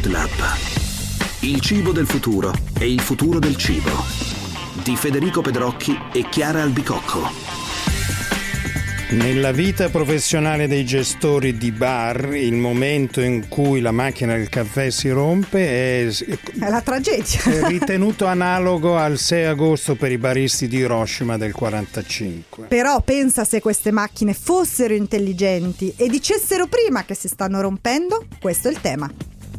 Food Lab. Il cibo del futuro e il futuro del cibo. Di Federico Pedrocchi e Chiara Albicocco. Nella vita professionale dei gestori di bar, il momento in cui la macchina del caffè si rompe è la tragedia. È ritenuto analogo al 6 agosto per i baristi di Hiroshima del 45. Però pensa se queste macchine fossero intelligenti e dicessero prima che si stanno rompendo. Questo è il tema.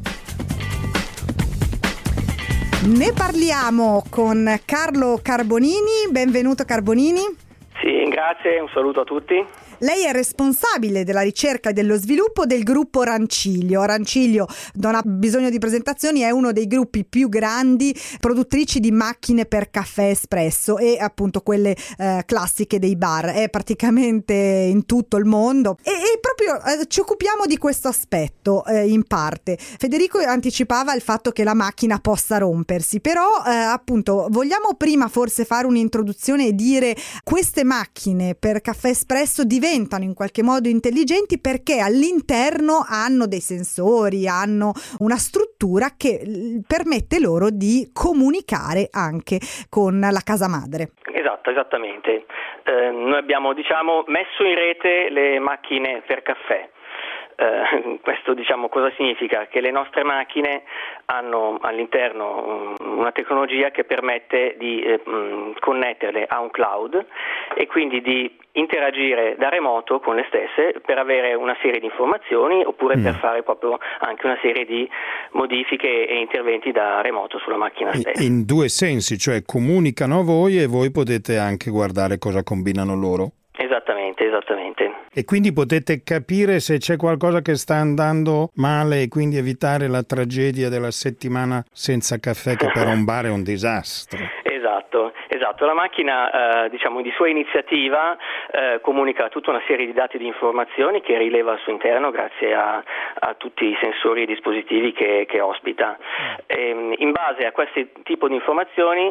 Ne parliamo con Carlo Carbonini. Benvenuto Carbonini. Sì, grazie, un saluto a tutti. Lei è responsabile della ricerca e dello sviluppo del gruppo Ranciglio. Ranciglio, non ha bisogno di presentazioni, è uno dei gruppi più grandi produttrici di macchine per caffè espresso e appunto quelle classiche dei bar. È praticamente in tutto il mondo e proprio ci occupiamo di questo aspetto in parte. Federico anticipava il fatto che la macchina possa rompersi, però appunto vogliamo prima forse fare un'introduzione e dire queste macchine per caffè espresso diventano in qualche modo intelligenti perché all'interno hanno dei sensori, hanno una struttura che permette loro di comunicare anche con la casa madre. Esatto, esattamente. Noi abbiamo messo in rete le macchine per caffè. Questo cosa significa? Che le nostre macchine hanno all'interno una tecnologia che permette di connetterle a un cloud e quindi di interagire da remoto con le stesse per avere una serie di informazioni oppure per fare proprio anche una serie di modifiche e interventi da remoto sulla macchina stessa. In due sensi, cioè comunicano a voi e voi potete anche guardare cosa combinano loro? Esattamente. E quindi potete capire se c'è qualcosa che sta andando male e quindi evitare la tragedia della settimana senza caffè che per un bar è un disastro. Esatto. La macchina, di sua iniziativa, comunica tutta una serie di dati e di informazioni che rileva al suo interno grazie a tutti i sensori e dispositivi che ospita. In base a questo tipo di informazioni,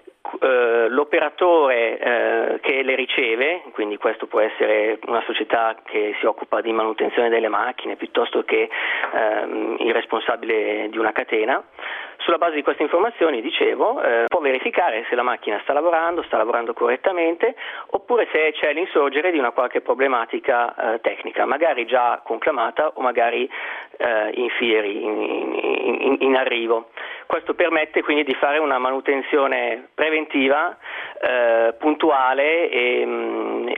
l'operatore che le riceve, quindi questo può essere una società che si occupa di manutenzione delle macchine piuttosto che il responsabile di una catena, sulla base di queste informazioni, può verificare se la macchina sta lavorando correttamente oppure se c'è l'insorgere di una qualche problematica tecnica, magari già conclamata o magari in arrivo. Questo permette quindi di fare una manutenzione preventiva, puntuale e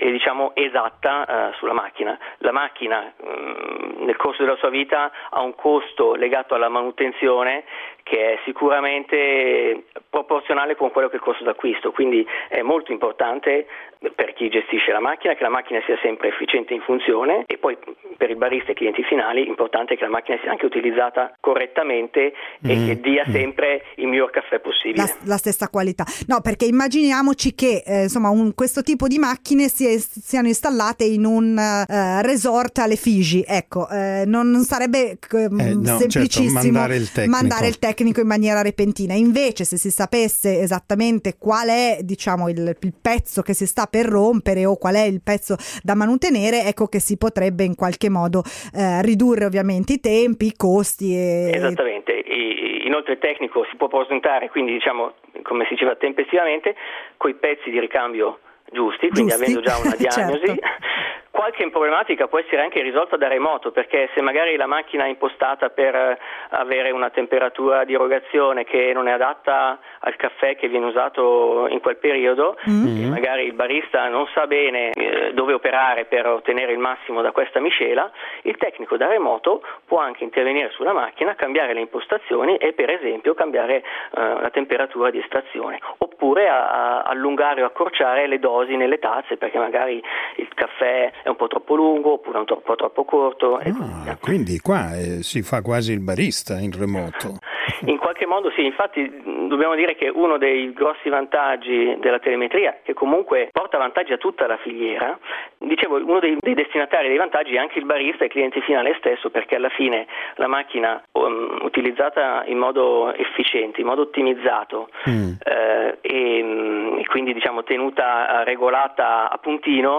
esatta sulla macchina. La macchina nel corso della sua vita ha un costo legato alla manutenzione che è sicuramente proporzionale con quello che è il costo d'acquisto, quindi è molto importante per chi gestisce la macchina che la macchina sia sempre efficiente in funzione e poi per il barista e i clienti finali è importante che la macchina sia anche utilizzata correttamente e che dia sempre il miglior caffè possibile. La stessa qualità. No, perché immaginiamoci che questo tipo di macchine siano installate in un resort alle Figi. Ecco, non sarebbe semplicissimo mandare il tecnico in maniera repentina. Invece se si sapesse esattamente qual è il pezzo che si sta per rompere o qual è il pezzo da manutenere, ecco che si potrebbe in qualche modo ridurre ovviamente i tempi, i costi. Esattamente. Inoltre il tecnico si può presentare, quindi come si diceva tempestivamente, coi pezzi di ricambio giusti, quindi avendo già una diagnosi. Certo. Qualche problematica può essere anche risolta da remoto, perché se magari la macchina è impostata per avere una temperatura di erogazione che non è adatta al caffè che viene usato in quel periodo, e magari il barista non sa bene dove operare per ottenere il massimo da questa miscela, il tecnico da remoto può anche intervenire sulla macchina, cambiare le impostazioni e per esempio cambiare la temperatura di estrazione, oppure allungare o accorciare le dosi nelle tazze, perché magari il caffè è un po' troppo lungo oppure un po' troppo corto. Quindi qua si fa quasi il barista in remoto. In qualche modo sì, infatti dobbiamo dire che uno dei grossi vantaggi della telemetria, che comunque porta vantaggi a tutta la filiera, uno dei destinatari dei vantaggi è anche il barista e il cliente finale stesso, perché alla fine la macchina utilizzata in modo efficiente, in modo ottimizzato e quindi tenuta regolata a puntino,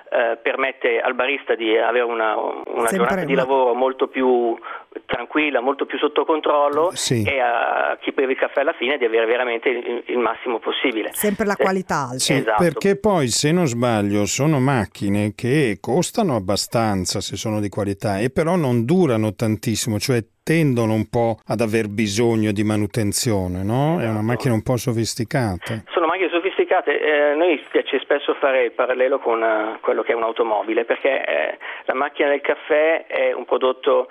permette al barista di avere una giornata di lavoro molto più tranquilla, molto più sotto controllo, e a chi beve il caffè alla fine di avere veramente il massimo possibile. Sempre la qualità alta. Sì, esatto. Perché poi, se non sbaglio, sono macchine che costano abbastanza se sono di qualità e però non durano tantissimo, cioè tendono un po' ad aver bisogno di manutenzione, no? È una macchina un po' sofisticata. Sono macchine sofisticate, noi piace spesso fare il parallelo con quello che è un'automobile, perché la macchina del caffè è un prodotto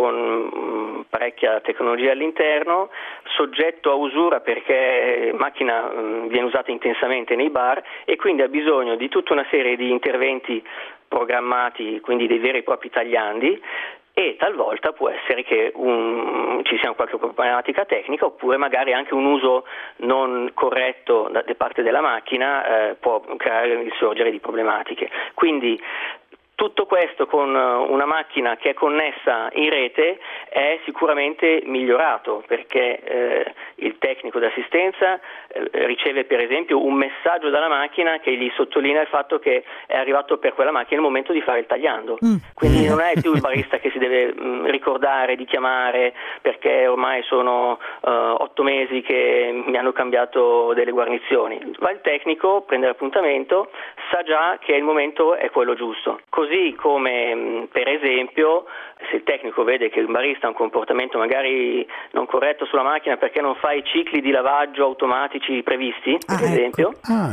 con parecchia tecnologia all'interno, soggetto a usura perché macchina viene usata intensamente nei bar e quindi ha bisogno di tutta una serie di interventi programmati, quindi dei veri e propri tagliandi, e talvolta può essere che ci sia qualche problematica tecnica, oppure magari anche un uso non corretto da parte della macchina può creare il sorgere di problematiche. Quindi tutto questo con una macchina che è connessa in rete è sicuramente migliorato, perché il tecnico d'assistenza riceve per esempio un messaggio dalla macchina che gli sottolinea il fatto che è arrivato per quella macchina il momento di fare il tagliando. Quindi non è più il barista che si deve ricordare di chiamare, perché ormai sono 8 mesi che mi hanno cambiato delle guarnizioni. Va il tecnico, prende l'appuntamento, sa già che il momento è quello giusto. Così come per esempio se il tecnico vede che il barista ha un comportamento magari non corretto sulla macchina perché non fa i cicli di lavaggio automatici previsti, per esempio,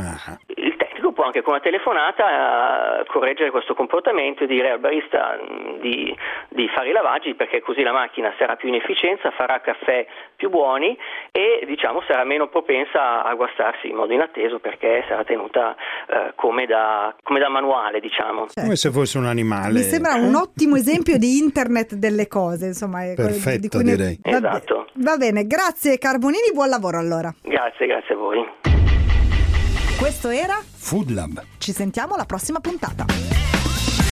il tecnico può anche con una telefonata correggere questo comportamento e dire al barista di fare i lavaggi, perché così la macchina sarà più in efficienza, farà caffè più buoni e sarà meno propensa a guastarsi in modo inatteso, perché sarà tenuta come da manuale, diciamo. Come se fosse un animale. Mi sembra un ottimo esempio di internet delle cose, insomma. Perfetto, direi. Esatto. Va bene, grazie Carbonini, buon lavoro allora. Grazie a voi. Questo era Food Lab. Ci sentiamo alla prossima puntata.